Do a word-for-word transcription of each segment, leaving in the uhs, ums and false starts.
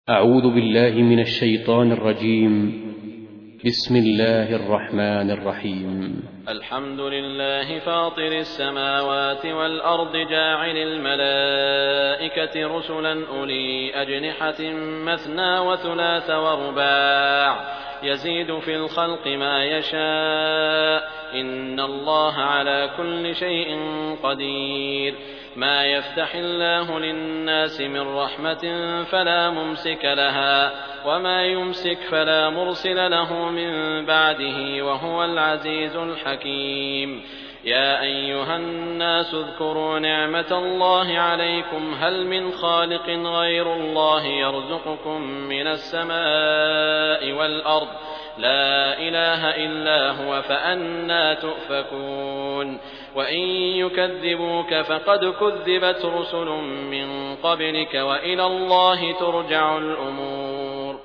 أعوذ بالله من الشيطان الرجيم. بسم الله الرحمن الرحيم. الحمد لله فاطر السماوات والأرض جاعل الملائكة رسلا أولي أجنحة مثنى وثلاث ورباع يزيد في الخلق ما يشاء إن الله على كل شيء قدير. ما يفتح الله للناس من رحمة فلا ممسك لها وما يمسك فلا مرسل له من بعده وهو العزيز الحكيم. يا أيها الناس اذكروا نعمة الله عليكم هل من خالق غير الله يرزقكم من السماء والأرض لا إله إلا هو فأنى تؤفكون. وإن يكذبوك فقد كذبت رسل من قبلك وإلى الله ترجع الأمور.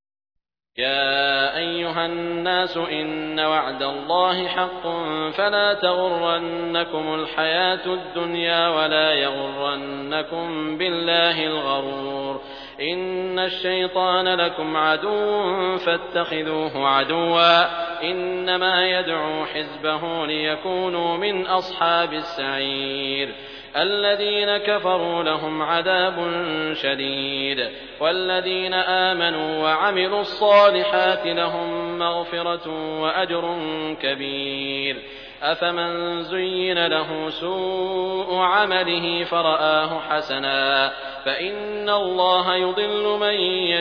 يا أيها الناس إن وعد الله حق فلا تغرنكم الحياة الدنيا ولا يغرنكم بالله الغرور. إن الشيطان لكم عدو فاتخذوه عدوا إنما يدعو حزبه ليكونوا من أصحاب السعير. الذين كفروا لهم عذاب شديد والذين آمنوا وعملوا الصالحات لهم مغفرة وأجر كبير. أفمن زين له سوء عمله فرآه حسنا فإن الله يضل من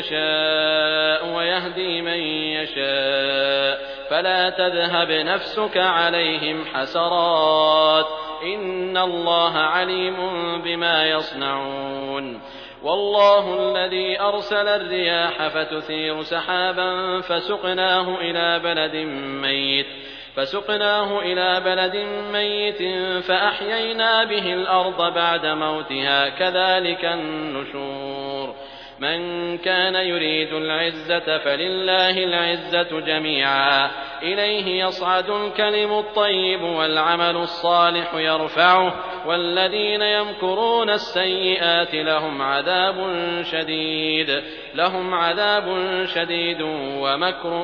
يشاء ويهدي من يشاء فلا تذهب نفسك عليهم حسرات إن الله عليم بما يصنعون. والله الذي أرسل الرياح فتثير سحابا فسقناه إلى بلد ميت فسقناه إلى بلد ميت فأحيينا به الأرض بعد موتها كذلك النشور. من كان يريد العزة فلله العزة جميعا إليه يصعد الكلم الطيب والعمل الصالح يرفعه والذين يمكرون السيئات لهم عذاب شديد لهم عذاب شديد ومكر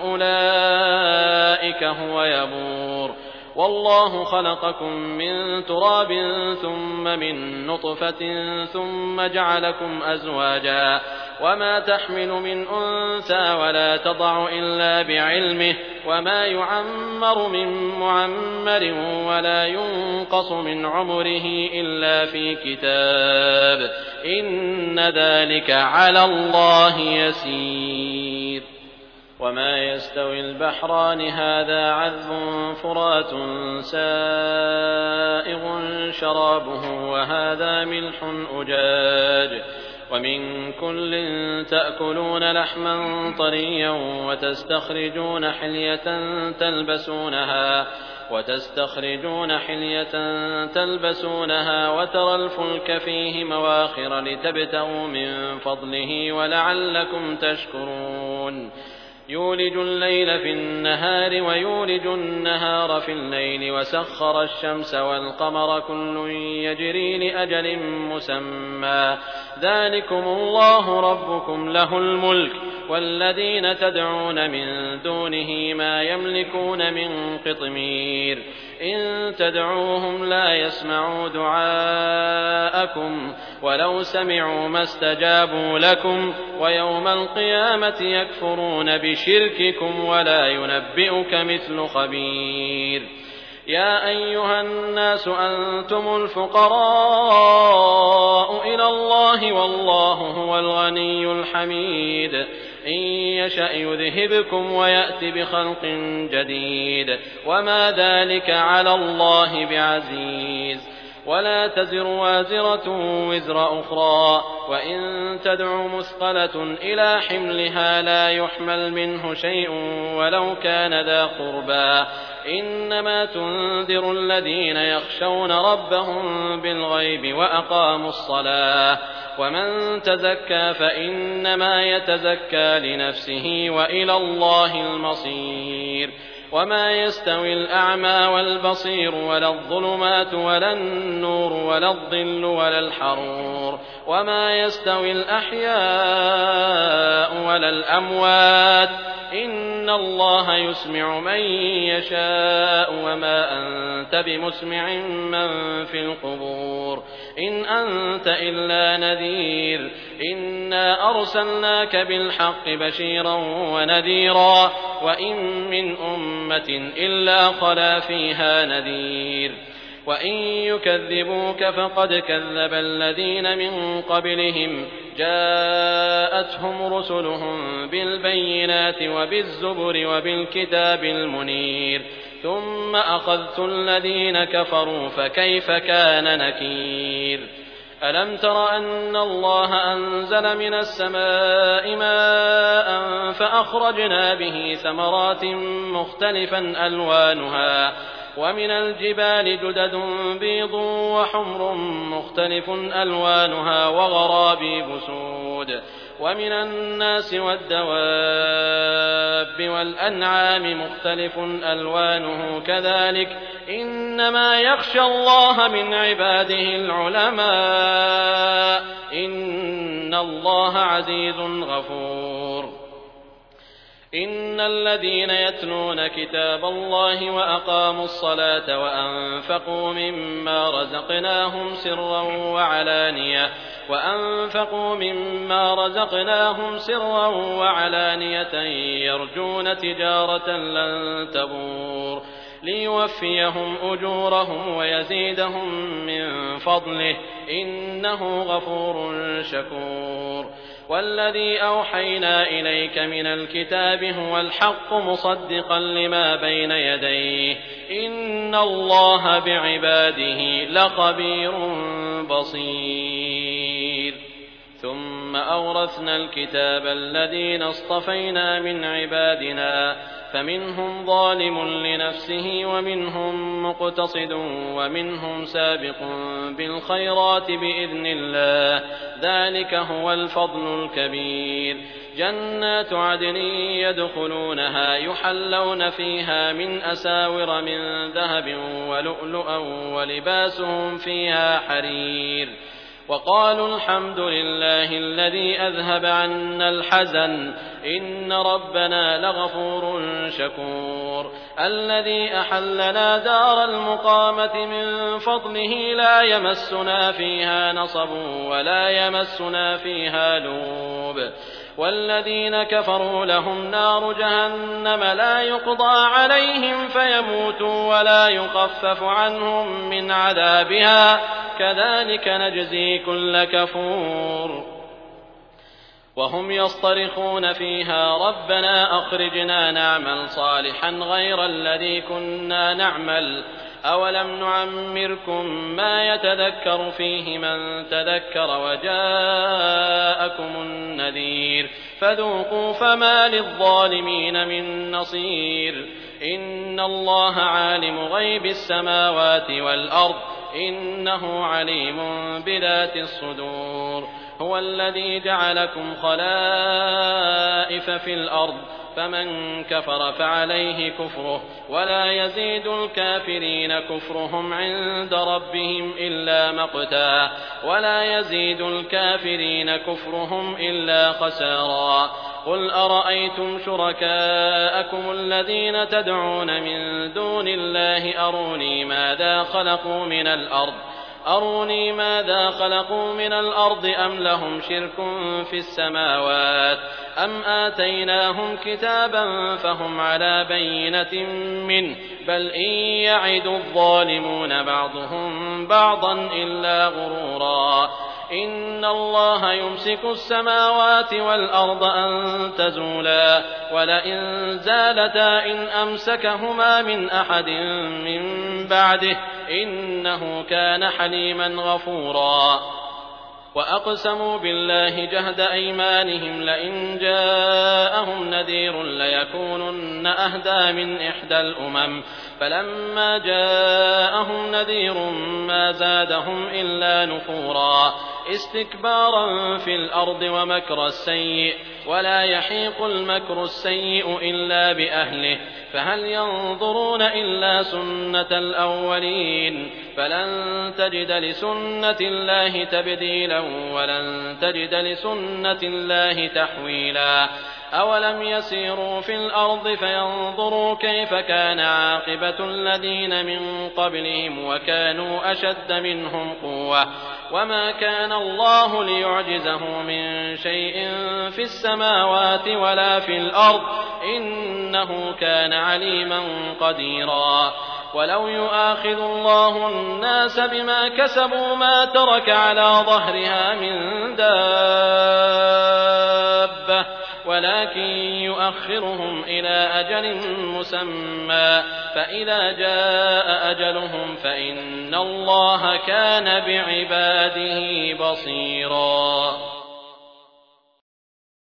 أولئك هو يبور. والله خلقكم من تراب ثم من نطفة ثم جعلكم أزواجا وما تحمل من أنثى ولا تضع إلا بعلمه وما يعمر من معمر ولا ينقص من عمره إلا في كتاب إن ذلك على الله يسير. وما يستوي البحران هذا عذب فرات سائغ شرابه وهذا ملح أجاج ومن كل تأكلون لحما طريا وتستخرجون حلية تلبسونها وتستخرجون حلية تلبسونها وترى الفلك فيه مواخر لتبتغوا من فضله ولعلكم تشكرون. يولج الليل في النهار ويولج النهار في الليل وسخر الشمس والقمر كل يجري لأجل مسمى ذلكم الله ربكم له الملك والذين تدعون من دونه ما يملكون من قطمير. إن تدعوهم لا يسمعوا دعاءكم ولو سمعوا ما استجابوا لكم ويوم القيامة يكفرون بشرككم ولا ينبئك مثل خبير. يا أيها الناس أنتم الفقراء إلى الله والله هو الغني الحميد. إن يشأ يذهبكم ويأت بخلق جديد وما ذلك على الله بعزيز. ولا تزر وازرة وزر أخرى وإن تدع مثقلة إلى حملها لا يحمل منه شيء ولو كان ذا قربى إنما تنذر الذين يخشون ربهم بالغيب وأقاموا الصلاة ومن تزكى فإنما يتزكى لنفسه وإلى الله المصير. وما يستوي الأعمى والبصير ولا الظلمات ولا النور ولا الظل ولا الحرور وما يستوي الأحياء على الأموات إن الله يسمع من يشاء وما أنت بمسمع من في القبور إن أنت إلا نذير إنا أرسلناك بالحق بشيرا ونذيرا وإن من أمة إلا خلا فيها نذير وإن يكذبوك فقد كذب الذين من قبلهم جاءتهم رسلهم بالبينات وبالزبر وبالكتاب المنير ثم أخذت الذين كفروا فكيف كان نكير ألم تر أن الله أنزل من السماء ماء فأخرجنا به ثمرات مختلفا ألوانها ومن الجبال جدد بيض وحمر مختلف ألوانها وغرابيب سود ومن الناس والدواب والأنعام مختلف ألوانه كذلك إنما يخشى الله من عباده العلماء إن الله عزيز غفور إن الذين يتلون كتاب الله وأقاموا الصلاة وأنفقوا مما رزقناهم سرا وعلانية وأنفقوا مما رزقناهم سرا وعلانية يرجون تجارة لن تبور ليوفيهم أجورهم ويزيدهم من فضله إنه غفور شكور والذي أوحينا إليك من الكتاب هو الحق مصدقا لما بين يديه إن الله بعباده لخبير بصير ثم أورثنا الكتاب الذين اصطفينا من عبادنا فمنهم ظالم لنفسه ومنهم مقتصد ومنهم سابق بالخيرات بإذن الله ذلك هو الفضل الكبير جنات عدن يدخلونها يحلون فيها من أساور من ذهب ولؤلؤا ولباسهم فيها حرير وقالوا الحمد لله الذي أذهب عنا الحزن إن ربنا لغفور شكور الذي أحلنا دار المقامة من فضله لا يمسنا فيها نصب ولا يمسنا فيها لوب والذين كفروا لهم نار جهنم لا يقضى عليهم فيموتوا ولا يخفف عنهم من عذابها كذلك نجزي كل كفور وهم يصطرخون فيها ربنا أخرجنا نعمل صالحا غير الذي كنا نعمل أولم نعمركم ما يتذكر فيه من تذكر وجاءكم النذير فذوقوا فما للظالمين من نصير إن الله عالم غيب السماوات والأرض إنه عليم بذات الصدور هو الذي جعلكم خلائف في الأرض فمن كفر فعليه كفره ولا يزيد الكافرين كفرهم عند ربهم إلا مقتا ولا يزيد الكافرين كفرهم إلا خسارا قل أرأيتم شركاءكم الذين تدعون من دون الله أروني ماذا خلقوا من الأرض أروني ماذا خلقوا من الأرض أم لهم شرك في السماوات أم آتيناهم كتابا فهم على بينة منه بل إن يعد الظالمون بعضهم بعضا إلا غرورا إن الله يمسك السماوات والأرض أن تزولا ولئن زالتا إن أمسكهما من أحد من بعده إنه كان حليما غفورا وأقسموا بالله جهد أيمانهم لئن جاءهم نذير ليكونن أهدى من إحدى الأمم فلما جاءهم نذير ما زادهم إلا نفورا استكبارا في الأرض ومكر السيء ولا يحيق المكر السيء إلا بأهله فهل ينظرون إلا سنة الأولين فلن تجد لسنة الله تبديلا ولن تجد لسنة الله تحويلا أولم يسيروا في الأرض فينظروا كيف كان عاقبة الذين من قبلهم وكانوا أشد منهم قوة وما كان الله ليعجزه من شيء في السماوات ولا في الأرض إنه كان عليما قديرا ولو يؤاخذ الله الناس بما كسبوا ما ترك على ظهرها من دابة ولكن يؤخرهم إلى أجل مسمى فإذا جاء أجلهم فإن الله كان بعباده بصيرا.